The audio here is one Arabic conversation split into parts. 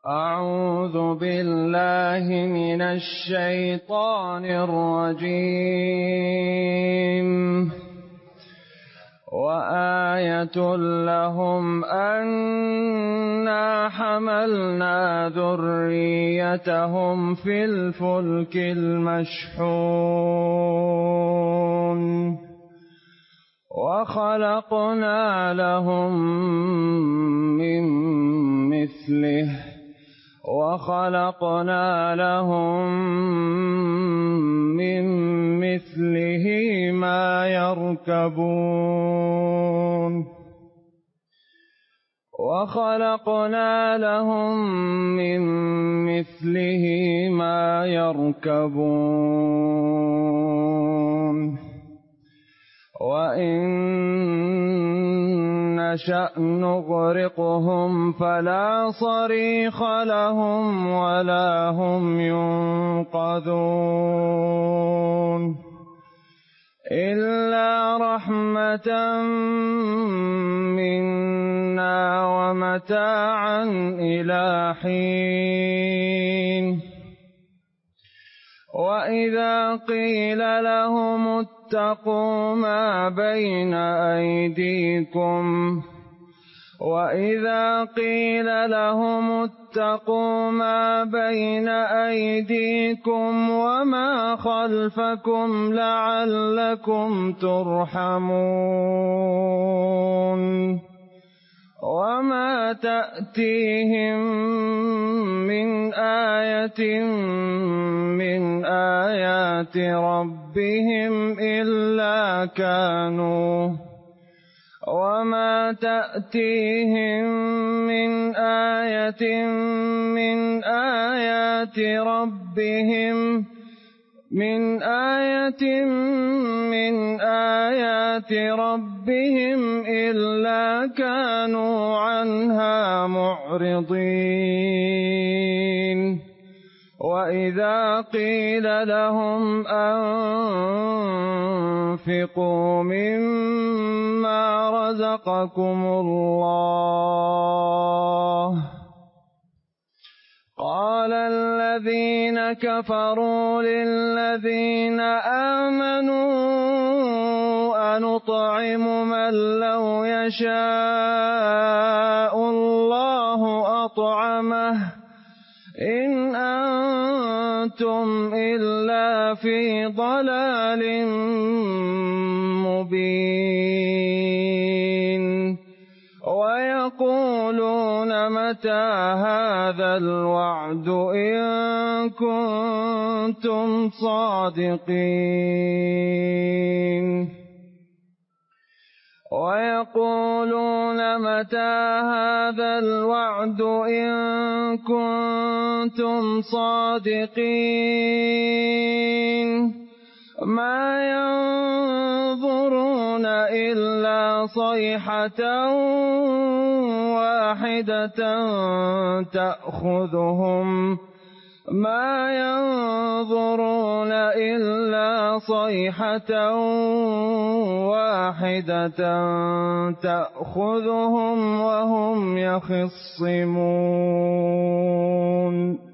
أعوذ بالله من الشيطان الرجيم. وآية لهم أنا حملنا ذريتهم في الفلك المشحون وخلقنا لهم من مثله ما يركبون وإن نشأ نغرقهم فلا صريخ لهم ولا هم ينقذون إلا رحمة منا ومتاعا إلى حين. وإذا قيل لهم اتقوا ما بين أيديكم وما خلفكم لعلكم ترحمون وما تأتيهم من آية من آيات ربهم إلا كانوا عنها معرضين. وإذا قيل لهم أنفقوا مما رزقكم الله قال الذين كفروا للذين آمنوا أنطعم من لو يشاء الله أطعمه إن أنتم إلا في ضلال مبين. ويقولون متى هذا الوعد إن كنتم صادقين. ما ينظرون إلا صيحة واحدة تأخذهم وهم يخصمون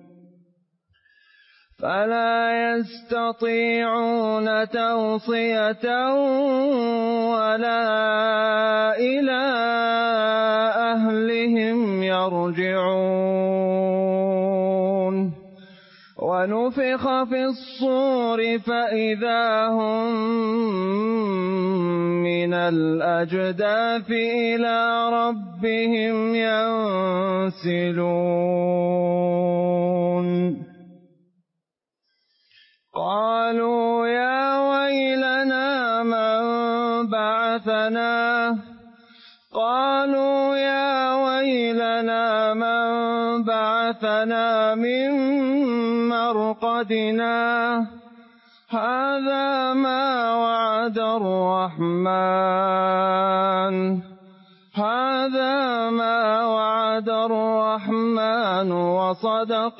فلا يستطيعون توصية ولا إلى أهلهم يرجعون. ونفخ في الصور فإذا هم من الأجداث إلى ربهم ينسلون. قالوا يا ويلنا من بعثنا من مرقدنا هذا ما وعد الرحمن وصدق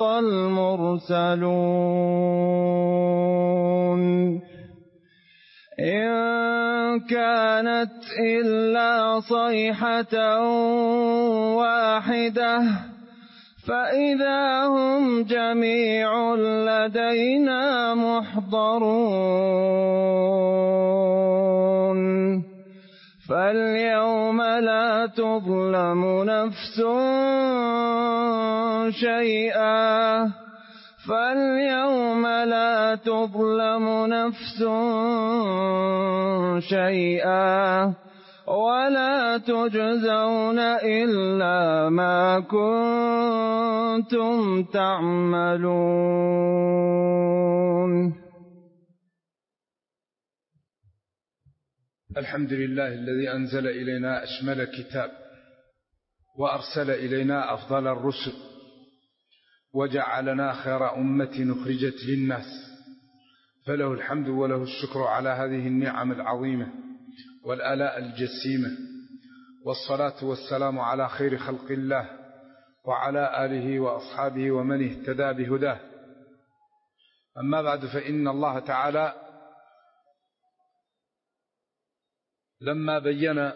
المرسلون. إن كانت إلا صيحة واحدة فإذا هم جميع لدينا محضرون فاليوم لا تظلم نفس شيئا ولا تجزون إلا ما كنتم تعملون. الحمد لله الذي أنزل إلينا أشمل كتاب وأرسل إلينا أفضل الرسل وجعلنا خير أمة أخرجت للناس، فله الحمد وله الشكر على هذه النعم العظيمة والآلاء الجسيمة، والصلاة والسلام على خير خلق الله وعلى آله وأصحابه ومن اهتدى بهداه. أما بعد، فإن الله تعالى لما بين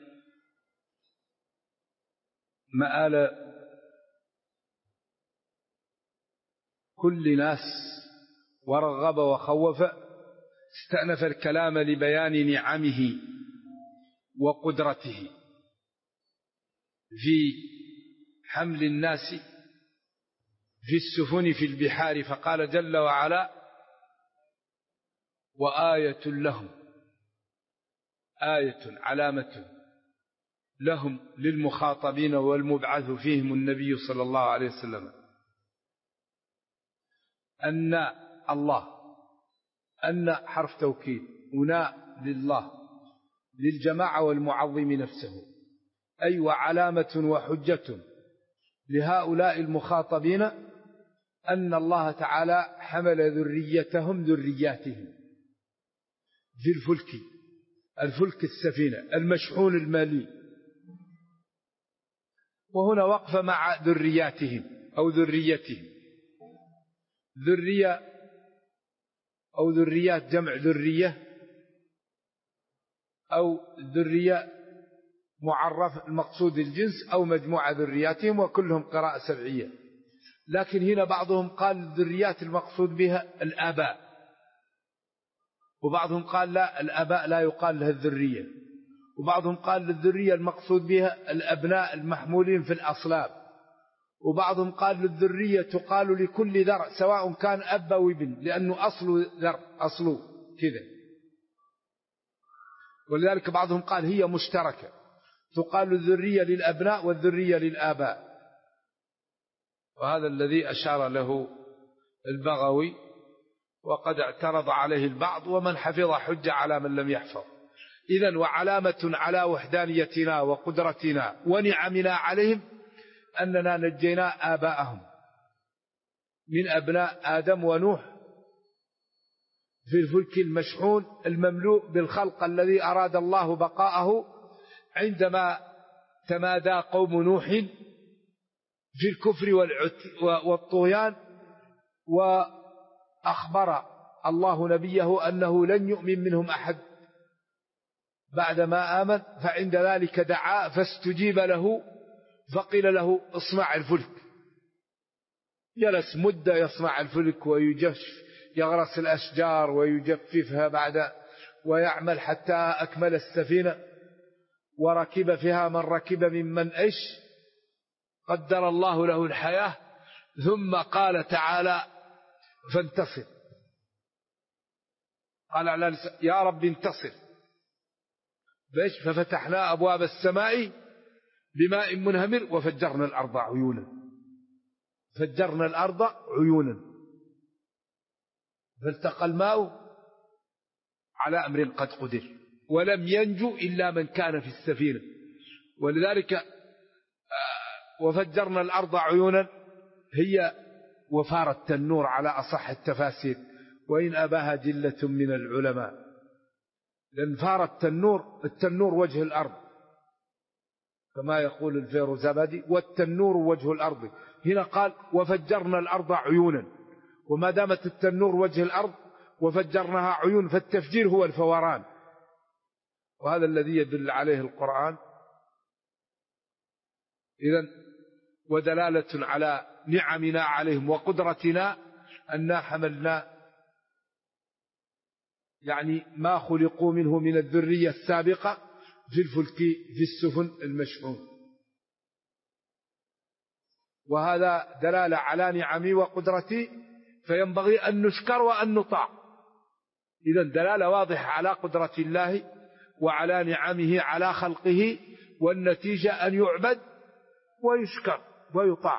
مآل كل ناس ورغب وخوف استأنف الكلام لبيان نعمه وقدرته في حمل الناس في السفن في البحار، فقال جل وعلا: وآية لهم، آية علامة لهم للمخاطبين والمبعث فيهم النبي صلى الله عليه وسلم، أن الله، أن حرف توكيد، وناء لله للجماعة والمعظم نفسه، أي وعلامة وحجة لهؤلاء المخاطبين أن الله تعالى حمل ذريتهم ذرياتهم في الفلك السفينة المشحون المالي. وهنا وقف مع ذرياتهم أو ذريتهم، ذرية أو ذريات جمع ذرية، أو ذرية معرف المقصود الجنس، أو مجموعة ذرياتهم، وكلهم قراءة سبعية. لكن هنا بعضهم قال الذريات المقصود بها الآباء، وبعضهم قال لا، الآباء لا يقال لها الذرية، وبعضهم قال الذرية المقصود بها الأبناء المحمولين في الأصلاب، وبعضهم قال للذرية تقال لكل ذر سواء كان أب أو ابن، لأنه أصل ذر، أصله كذا. ولذلك بعضهم قال هي مشتركة، تقال الذرية للأبناء والذرية للآباء، وهذا الذي أشار له البغوي، وقد اعترض عليه البعض، ومن حفظ حج على من لم يحفظ. إذن وعلامة على وحدانيتنا وقدرتنا ونعمنا عليهم أننا نجينا آباءهم من أبناء آدم ونوح في الفلك المشحون المملوء بالخلق الذي أراد الله بقاءه عندما تمادى قوم نوح في الكفر والطغيان، وأخبر الله نبيه أنه لن يؤمن منهم أحد بعدما آمن، فعند ذلك دعا فاستجيب له، فقيل له اصنع الفلك. جلس مدة يصنع الفلك يغرس الأشجار ويجففها ويعمل حتى أكمل السفينة، وركب فيها من ركب ممن قدر الله له الحياة. ثم قال تعالى: فانتصر، قال يا رب انتصر، ففتحنا أبواب السماء بماء منهمر وفجرنا الأرض عيونا، فجرنا الأرض عيونا، فالتقى الماء على أمر قد قدر، ولم ينجو إلا من كان في السفينة. ولذلك وفجرنا الأرض عيونا هي وفار التنور على أصح التفاسير، وإن أباها جلة من العلماء، لأن فار التنور وجه الأرض، كما يقول الفيروزابادي: والتنور وجه الأرض. هنا قال وفجرنا الأرض عيونا، وما دامت التنور وجه الأرض وفجرناها عيون، فالتفجير هو الفوران، وهذا الذي يدل عليه القرآن. إذن ودلالة على نعمنا عليهم وقدرتنا أننا حملنا يعني ما خلقوا منه من الذرية السابقة في الفلك في السفن المشحون. وهذا دلالة على نعمي وقدرتي، فينبغي أن نشكر وأن نطاع. إذن دلالة واضحة على قدرة الله وعلى نعمه على خلقه، والنتيجة أن يعبد ويشكر ويطاع.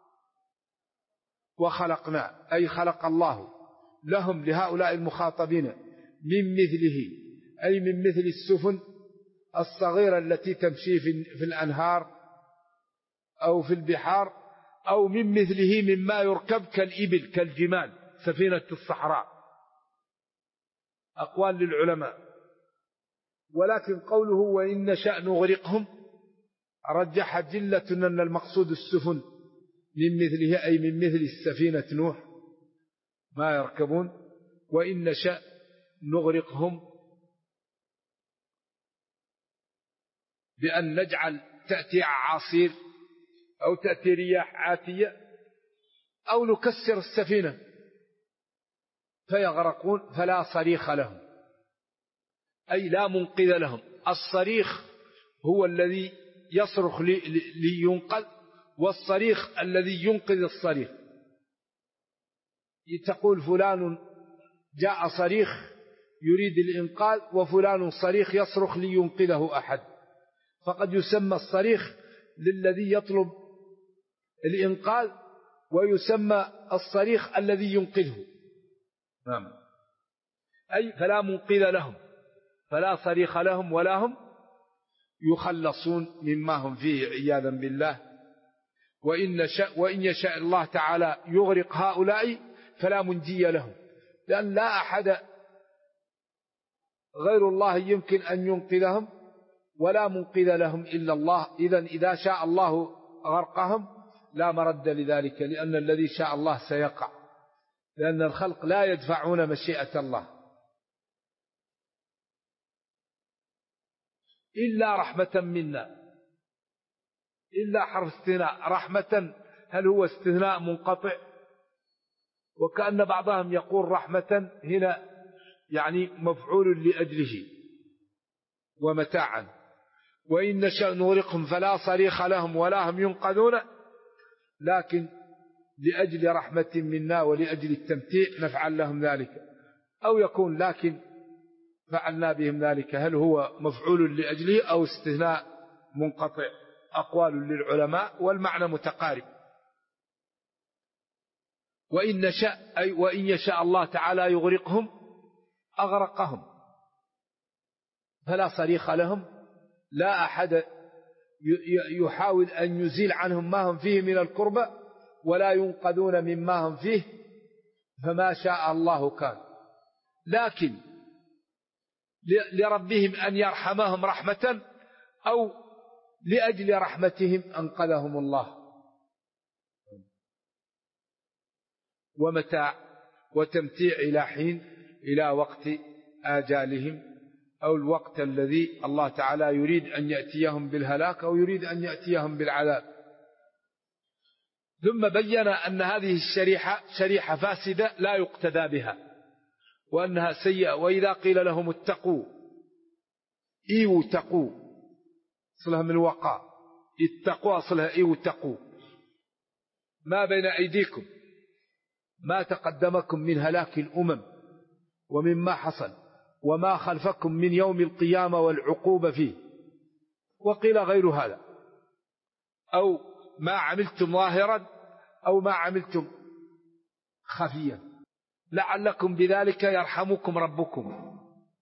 وخلقنا أي خلق الله لهم لهؤلاء المخاطبين من مثله، أي من مثل السفن الصغيرة التي تمشي في الأنهار أو في البحار، أو من مثله مما يركب كالإبل كالجمال سفينة الصحراء. أقوال للعلماء. ولكن قوله وإن نشأ نغرقهم رجح جلة أن المقصود السفن من مثله، أي من مثل السفينة نوح ما يركبون. وإن نشأ نغرقهم بأن نجعل تأتي أعاصير أو تأتي رياح عاتية أو نكسر السفينة فيغرقون فلا صريخ لهم، أي لا منقذ لهم. الصريخ هو الذي يصرخ لينقذ، والصريخ الذي ينقذ الصريخ. تقول فلان جاء صريخ يريد الإنقاذ، وفلان صريخ يصرخ لينقذه أحد، فقد يسمى الصريخ للذي يطلب الإنقاذ، ويسمى الصريخ الذي ينقذه. نعم. أي فلا منقذ لهم، فلا صريخ لهم ولا هم يخلصون مما هم فيه عياذا بالله. وإن يشاء الله تعالى يغرق هؤلاء فلا منجي لهم، لأن لا أحد غير الله يمكن أن ينقذهم، ولا منقذ لهم إلا الله. إذن إذا شاء الله غرقهم لا مرد لذلك، لأن الذي شاء الله سيقع، لأن الخلق لا يدفعون مشيئة الله. إلا رحمة منا، إلا حرف استثناء. رحمة هل هو استثناء منقطع؟ وكأن بعضهم يقول رحمة هنا يعني مفعول لأجله ومتاعا. وإن نشأ نغرقهم فلا صريخ لهم ولا هم ينقذون، لكن لأجل رحمة منا ولأجل التمتيع نفعل لهم ذلك. أو يكون لكن فعلنا بهم ذلك، هل هو مفعول لأجله أو استثناء منقطع؟ أقوال للعلماء والمعنى متقارب. وإن نشأ أي وإن يشاء الله تعالى يغرقهم أغرقهم فلا صريخ لهم، لا أحد يحاول أن يزيل عنهم ما هم فيه من الكربة، ولا ينقذون مما هم فيه، فما شاء الله كان. لكن لربهم أن يرحمهم رحمة، أو لأجل رحمتهم أنقذهم الله. ومتاع وتمتيع إلى حين، إلى وقت آجالهم، أو الوقت الذي الله تعالى يريد أن يأتيهم بالهلاك أو يريد أن يأتيهم بالعذاب. ثم بين أن هذه الشريحة شريحة فاسدة لا يقتدى بها، وأنها سيئة. وإذا قيل لهم اتقوا، إيوا تقوا، أصلها من وقاء، اتقوا أصلها إيوا تقوا، ما بين أيديكم ما تقدمكم من هلاك الأمم ومما حصل، وما خلفكم من يوم القيامة والعقوبة فيه. وقيل غير هذا، أو ما عملتم ظاهرا أو ما عملتم خفيا، لعلكم بذلك يرحمكم ربكم.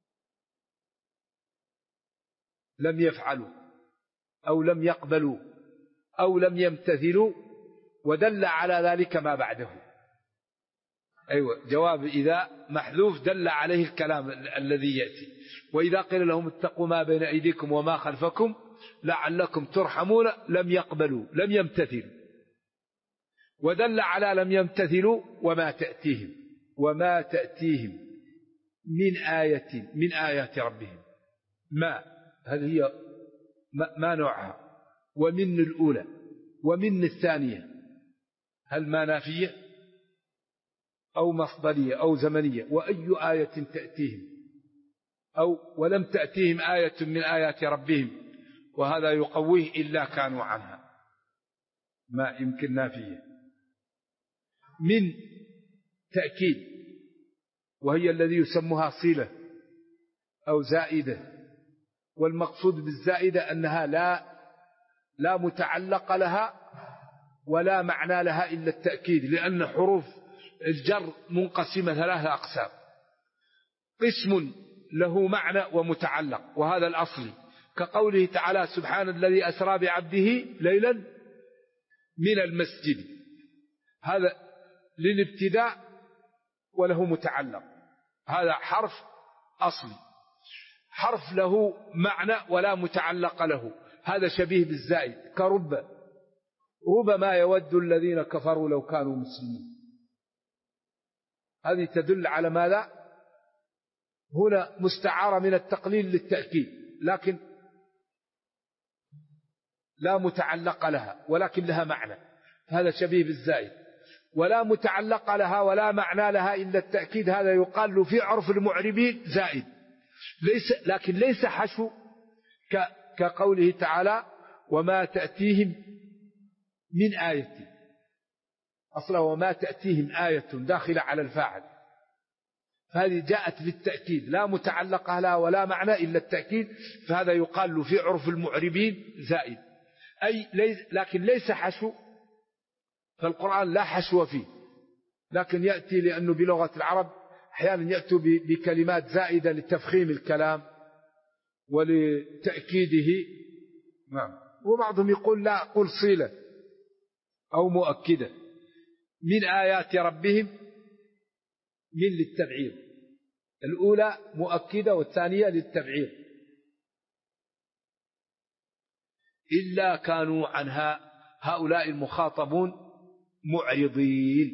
لم يفعلوا أو لم يقبلوا أو لم يمتثلوا، ودل على ذلك ما بعده. أيوة، جواب إذا محذوف دل عليه الكلام الذي يأتي. وإذا قيل لهم اتقوا ما بين أيديكم وما خلفكم لعلكم ترحمون، لم يقبلوا لم يمتثلوا، ودل على لم يمتثلوا وما تأتيهم من آية من آيات ربهم. ما هذه هي ما نوعها، ومن الأولى ومن الثانية هل ما نافية أو مصدرية أو زمنية؟ وأي آية تأتيهم أو ولم تأتيهم آية من آيات ربهم وهذا يقويه إلا كانوا عنها. ما يمكن نافية. من تأكيد وهي الذي يسمها صلة أو زائدة، والمقصود بالزائدة أنها لا متعلق لها ولا معنى لها إلا التأكيد، لأن حروف الجر منقسمة 3 أقسام: قسم له معنى ومتعلق وهذا الأصلي، كقوله تعالى: سبحان الذي أسرى بعبده ليلا من المسجد، هذا للابتداء وله متعلق، هذا حرف أصلي. حرف له معنى ولا متعلق له، هذا شبيه بالزائد، ربما يود الذين كفروا لو كانوا مسلمين. هذه تدل على ماذا؟ هنا مستعارة من التقليل للتأكيد، لكن لا متعلق لها ولكن لها معنى، هذا شبيه بالزائد. ولا متعلق لها ولا معنى لها إلا التأكيد، هذا يقال في عرف المعربين زائد، لكن ليس حشو، كقوله تعالى: وما تأتيهم من آية. أصلا وما تأتيهم آية داخلة على الفاعل، فهذه جاءت للتأكيد، لا متعلق لها ولا معنى إلا التأكيد، فهذا يقال في عرف المعربين زائد، لكن ليس حشو، فالقرآن لا حشو فيه، لكن يأتي لأنه بلغة العرب أحيانا يأتوا بكلمات زائدة لتفخيم الكلام ولتأكيده. وبعضهم يقول لا، قل صلة أو مؤكدة. من آيات ربهم، من للتبعير، الأولى مؤكدة والثانية للتبعير. إلا كانوا عنها، هؤلاء المخاطبون معرضين.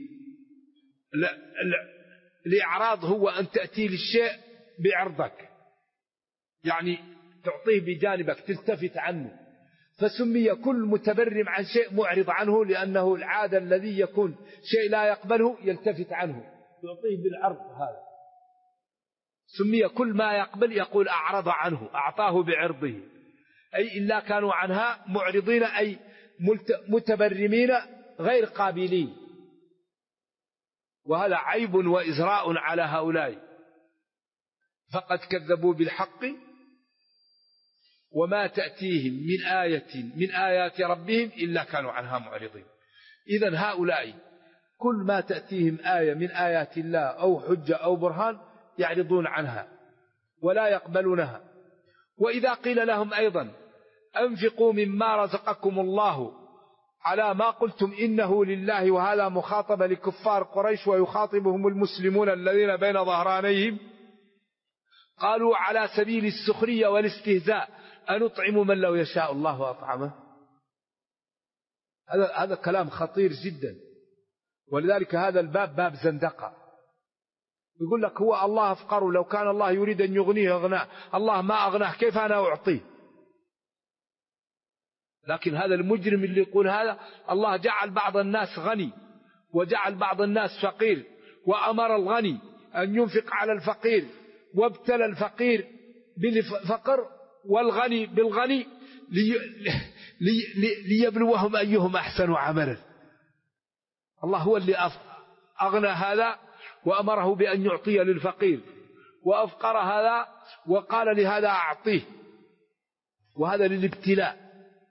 الإعراض هو أن تأتي للشيء بعرضك، يعني تعطيه بجانبك، تلتفت عنه، فسمي كل متبرم عن شيء معرض عنه، لأنه العادة الذي يكون شيء لا يقبله يلتفت عنه، يعطيه بالعرض، هذا سمي كل ما يقبل يقول أعرض عنه، أعطاه بعرضه، أي إلا كانوا عنها معرضين، أي متبرمين غير قابلين. وهذا عيب وإزراء على هؤلاء، فقد كذبوا بالحق وما تأتيهم من آية من آيات ربهم إلا كانوا عنها معرضين. إذن هؤلاء كل ما تأتيهم آية من آيات الله أو حجة أو برهان يعرضون عنها ولا يقبلونها. وإذا قيل لهم أيضا أنفقوا مما رزقكم الله على ما قلتم إنه لله، وهذا مخاطب لكفار قريش ويخاطبهم المسلمون الذين بين ظهرانيهم، قالوا على سبيل السخرية والاستهزاء: أنطعم من لو يشاء الله وأطعمه. هذا كلام خطير جدا، ولذلك هذا الباب باب زندقة. يقول لك هو الله أفقر، لو كان الله يريد أن يغنيه أغناه، الله ما أغناه، كيف أنا أعطيه؟ لكن هذا المجرم اللي يقول هذا، الله جعل بعض الناس غني وجعل بعض الناس فقير، وأمر الغني أن ينفق على الفقير، وابتلى الفقير بالفقر والغني بالغني ليبلوهم أيهم أحسن عملا. الله هو اللي أغنى هذا وأمره بأن يعطي للفقير، وأفقر هذا وقال لهذا أعطيه، وهذا للابتلاء.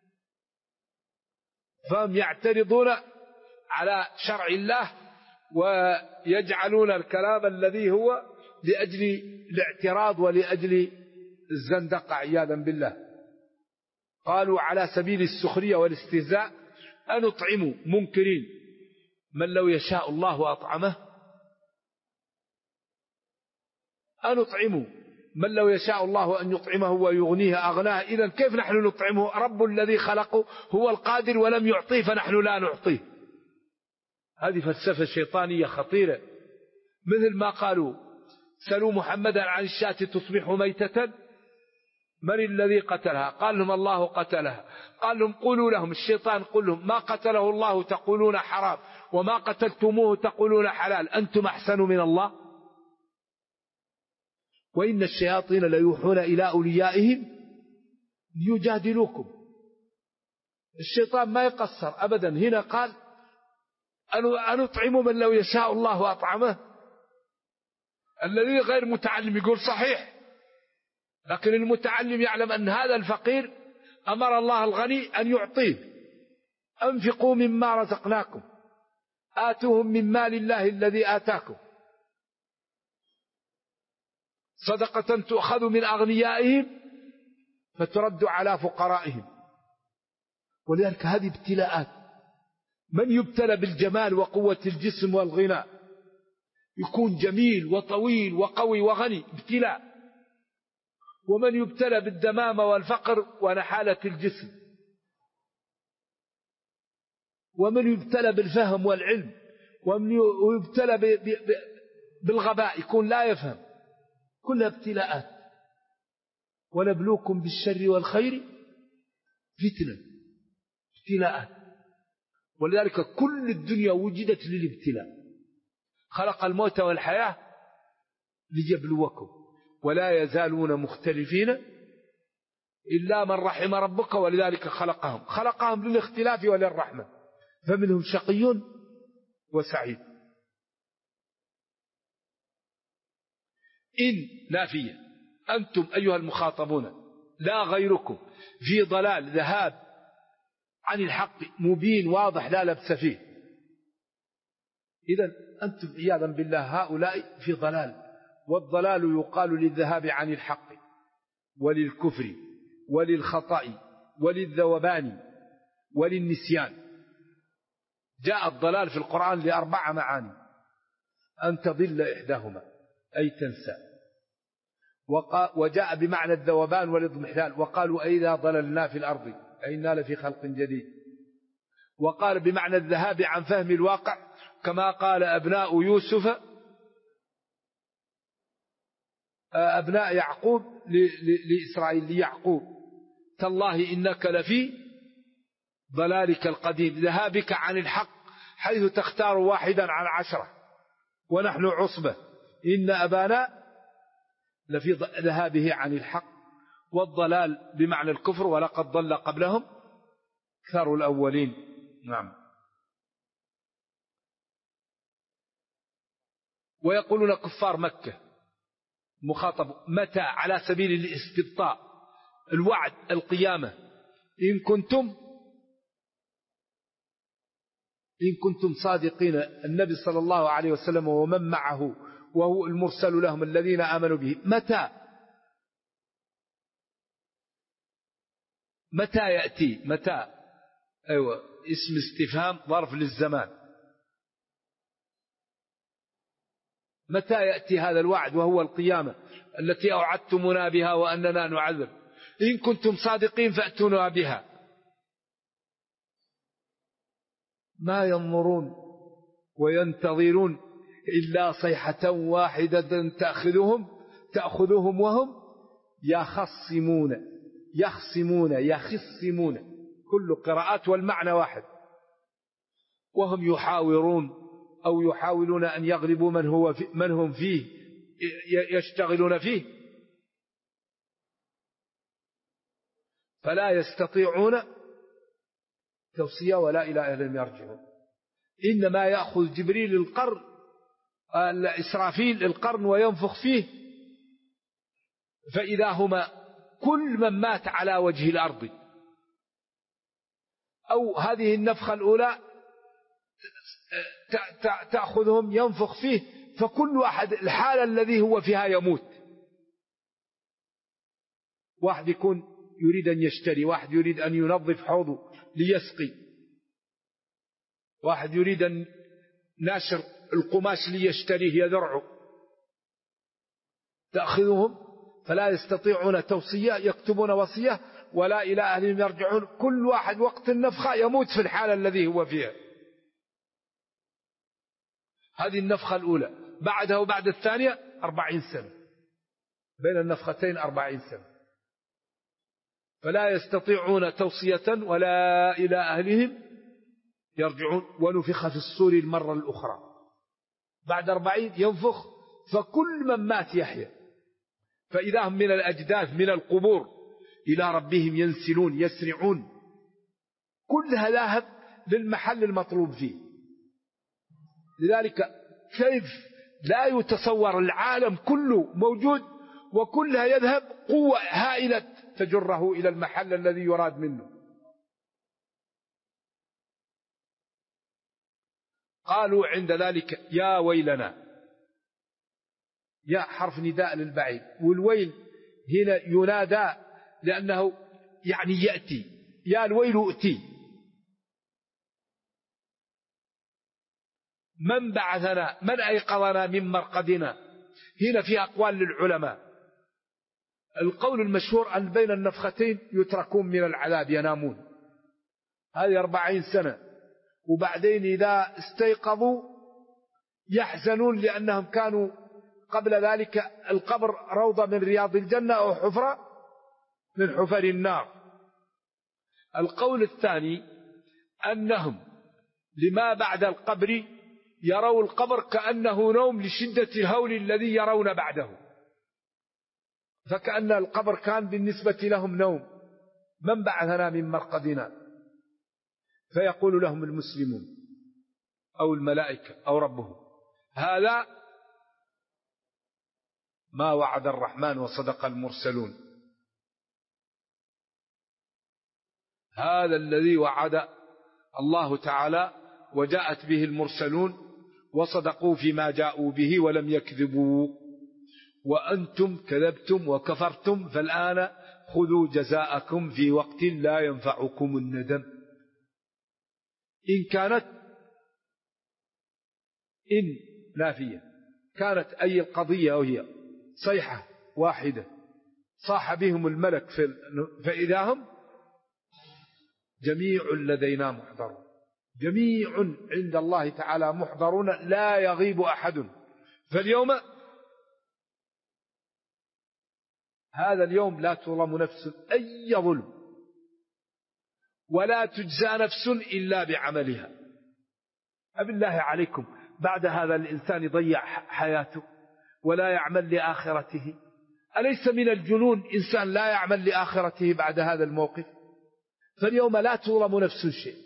فهم يعترضون على شرع الله ويجعلون الكلام الذي هو لأجل الاعتراض ولأجل الزندقة عياذا بالله. قالوا على سبيل السخرية والاستهزاء: أنطعم، منكرين، من لو يشاء الله وأطعمه. أنطعم من لو يشاء الله أن يطعمه ويغنيه أغناه، إذن كيف نحن نطعمه؟ رب الذي خلقه هو القادر ولم يعطيه، فنحن لا نعطيه. هذه فلسفة شيطانية خطيرة، مثل ما قالوا: سلوا محمدا عن الشاة تصبح ميتة، من الذي قتلها؟ قال لهم الله قتلها. قال لهم قولوا لهم، الشيطان قل لهم ما قتله الله تقولون حرام، وما قتلتموه تقولون حلال، أنتم أحسن من الله؟ وإن الشياطين ليوحون إلى أوليائهم ليجادلوكم. الشيطان ما يقصر أبدا. هنا قال أنطعم من لو يشاء الله أطعمه. الذي غير متعلم يقول صحيح، لكن المتعلم يعلم أن هذا الفقير أمر الله الغني أن يعطيه. أنفقوا مما رزقناكم، آتوهم من مال الله الذي آتاكم، صدقة تؤخذ من أغنيائهم فترد على فقرائهم. ولذلك هذه ابتلاءات. من يبتلى بالجمال وقوة الجسم والغنى يكون جميل وطويل وقوي وغني، ابتلاء. ومن يبتلى بالدمامة والفقر ونحالة الجسم، ومن يبتلى بالفهم والعلم، ومن يبتلى بالغباء يكون لا يفهم. كلها ابتلاءات. ونبلوكم بالشر والخير فتنة، ابتلاءات. ولذلك كل الدنيا وجدت للابتلاء. خلق الموت والحياة ليبلوكم، ولا يزالون مختلفين إلا من رحم ربك، ولذلك خلقهم للاختلاف وللرحمة، فمنهم شقي وسعيد. إن نافية، أنتم أيها المخاطبون لا غيركم في ضلال ذهاب عن الحق مبين واضح لا لبس فيه. إذن أنتم عياذا بالله هؤلاء في ضلال. والضلال يقال للذهاب عن الحق وللكفر وللخطأ وللذوبان وللنسيان. جاء الضلال في القرآن ل4 معاني: أن تضل إحداهما أي تنسى، وجاء بمعنى الذوبان والاضمحلال، وقالوا أئذا ضللنا في الأرض أئنا لفي خلق جديد. وقال بمعنى الذهاب عن فهم الواقع، كما قال أبناء يوسف أبناء يعقوب لإسرائيل ليعقوب: تالله إنك لفي ضلالك القديم، ذهابك عن الحق حيث تختار واحدا عن 10 ونحن عصبة، إن أبانا لفي ذهابه عن الحق. والضلال بمعنى الكفر، ولقد ضل قبلهم أكثر الأولين. نعم. ويقولون كفار مكة مخاطب متى على سبيل الاستبطاء الوعد القيامة: إن كنتم صادقين. النبي صلى الله عليه وسلم ومن معه وهو المرسل لهم الذين آمنوا به. متى يأتي؟ متى أيوة اسم استفهام ظرف للزمان. متى يأتي هذا الوعد وهو القيامة التي أوعدتمنا بها وأننا نعذب؟ إن كنتم صادقين فأتونا بها. ما ينظرون وينتظرون إلا صيحة واحدة تأخذهم وهم يخصمون كل قراءات والمعنى واحد. وهم يحاورون أو يحاولون أن يغلبوا من هم فيه يشتغلون فيه، فلا يستطيعون توصية ولا إلى أهلهم يرجعون. إنما يأخذ جبريل إسرافيل القرن وينفخ فيه، فإذا هما كل من مات على وجه الأرض، أو هذه النفخة الأولى تأخذهم ينفخ فيه، فكل واحد الحالة الذي هو فيها يموت. واحد يكون يريد أن يشتري، واحد يريد أن ينظف حوضه ليسقي، واحد يريد أن ناشر القماش ليشتريه يذرعه. تأخذهم فلا يستطيعون توصية، يكتبون وصية ولا إلى أهلهم يرجعون. كل واحد وقت النفخة يموت في الحالة الذي هو فيها. هذه النفخة الأولى. بعدها وبعد الثانية 40 سنة، بين النفختين 40 سنة. فلا يستطيعون توصية ولا إلى أهلهم يرجعون. ونفخ في الصور المرة الأخرى بعد 40 ينفخ، فكل من مات يحيى، فإذا هم من الأجداث من القبور إلى ربهم ينسلون يسرعون. كلها ذاهب للمحل المطلوب فيه. لذلك كيف لا يتصور العالم كله موجود وكلها يذهب قوة هائلة تجره إلى المحل الذي يراد منه. قالوا عند ذلك يا ويلنا، يا حرف نداء للبعيد، والويل هنا ينادى لأنه يعني يأتي، يا الويل ائتي. من بعثنا، من أيقظنا من مرقدنا. هنا في أقوال للعلماء. القول المشهور أن بين النفختين يتركون من العذاب ينامون، هذه 40 سنة، وبعدين إذا استيقظوا يحزنون لأنهم كانوا قبل ذلك القبر روضة من رياض الجنة أو حفرة من حفر النار. القول الثاني أنهم لما بعد القبر يروا القبر كأنه نوم لشدة الهول الذي يرون بعده، فكأن القبر كان بالنسبة لهم نوم. من بعثنا من مرقدنا، فيقول لهم المسلمون أو الملائكة أو ربهم هذا ما وعد الرحمن وصدق المرسلون، هذا الذي وعد الله تعالى وجاءت به المرسلون وصدقوا فيما جاءوا به ولم يكذبوا، وأنتم كذبتم وكفرتم فالآن خذوا جزاءكم في وقت لا ينفعكم الندم. إن كانت إن نافية كانت أي القضية وهي صيحة واحدة صاح بهم الملك فإذا هم جميع لدينا محضرون، جميع عند الله تعالى محضرون لا يغيب أحد. فاليوم هذا اليوم لا تظلم نفس أي ظلم ولا تجزى نفس إلا بعملها. أبالله عليكم بعد هذا الإنسان يضيع حياته ولا يعمل لآخرته؟ أليس من الجنون إنسان لا يعمل لآخرته بعد هذا الموقف؟ فاليوم لا تظلم نفس شيء،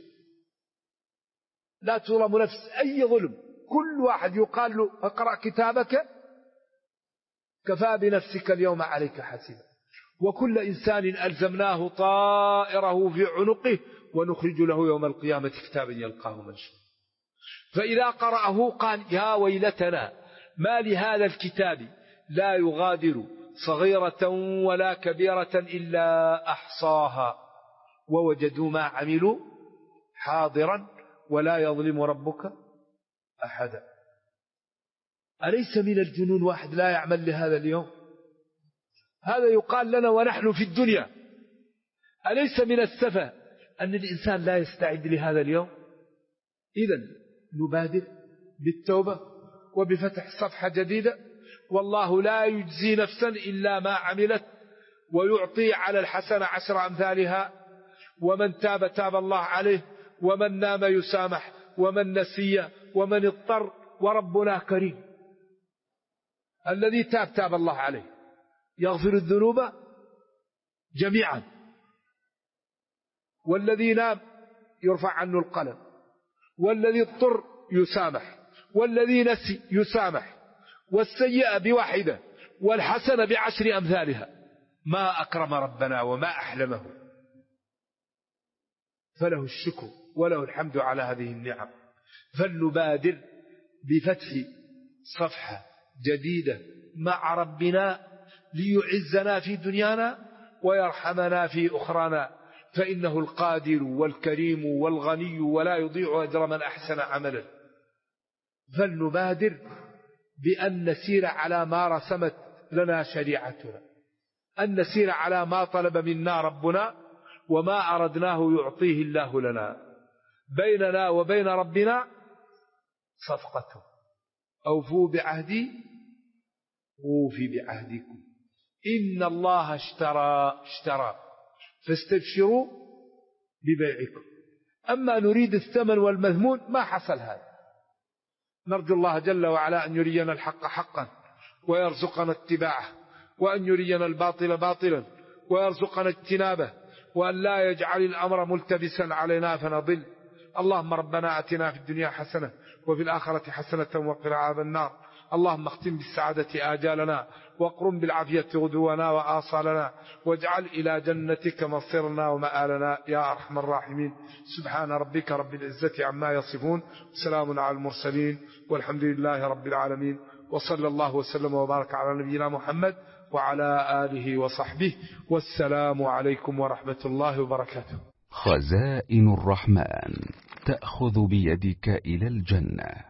لا تظلم نفس أي ظلم. كل واحد يقال له اقرأ كتابك كفى بنفسك اليوم عليك حسيبا، وكل إنسان ألزمناه طائره في عنقه ونخرج له يوم القيامة كتابا يلقاه منشورا. فإذا قرأه قال يا ويلتنا ما لهذا الكتاب لا يغادر صغيرة ولا كبيرة إلا أحصاها ووجدوا ما عملوا حاضرا ولا يظلم ربك أحدا. أليس من الجنون واحد لا يعمل لهذا اليوم؟ هذا يقال لنا ونحن في الدنيا. أليس من السفة أن الإنسان لا يستعد لهذا اليوم؟ إذن نبادر بالتوبة وبفتح صفحة جديدة، والله لا يجزي نفسا إلا ما عملت، ويعطي على الحسنة 10 أمثالها، ومن تاب تاب الله عليه، ومن نام يسامح، ومن نسي، ومن اضطر، وربنا كريم. الذي تاب تاب الله عليه يغفر الذنوب جميعا، والذي نام يرفع عنه القلم، والذي اضطر يسامح، والذي نسي يسامح، والسيئة بواحدة والحسنة ب10 أمثالها. ما أكرم ربنا وما أحلمه، فله الشكر وله الحمد على هذه النعم. فلنبادر بفتح صفحة جديدة مع ربنا ليعزنا في دنيانا ويرحمنا في أخرانا، فإنه القادر والكريم والغني ولا يضيع أجر من أحسن عملا. فلنبادر بأن نسير على ما رسمت لنا شريعتنا، أن نسير على ما طلب منا ربنا، وما أردناه يعطيه الله لنا. بيننا وبين ربنا صفقة، أوفوا بعهدي أوفي بعهدكم، إن الله اشترى فاستبشروا ببيعكم. أما نريد الثمن والمذمون ما حصل هذا. نرجو الله جل وعلا أن يرينا الحق حقا ويرزقنا اتباعه، وأن يرينا الباطل باطلا ويرزقنا اجتنابه، وأن لا يجعل الأمر ملتبسا علينا فنضل. اللهم ربنا أتنا في الدنيا حسنة وفي الآخرة حسنة وقنا عذاب النار. اللهم اختم بالسعادة آجالنا، واقرم بالعافية غدونا وآصالنا، واجعل إلى جنتك مصيرنا ومآلنا يا أرحم الراحمين. سبحان ربك رب العزة عما يصفون، سلام على المرسلين، والحمد لله رب العالمين، وصلى الله وسلم وبارك على نبينا محمد وعلى آله وصحبه، والسلام عليكم ورحمة الله وبركاته. خزائن الرحمن تأخذ بيدك إلى الجنة.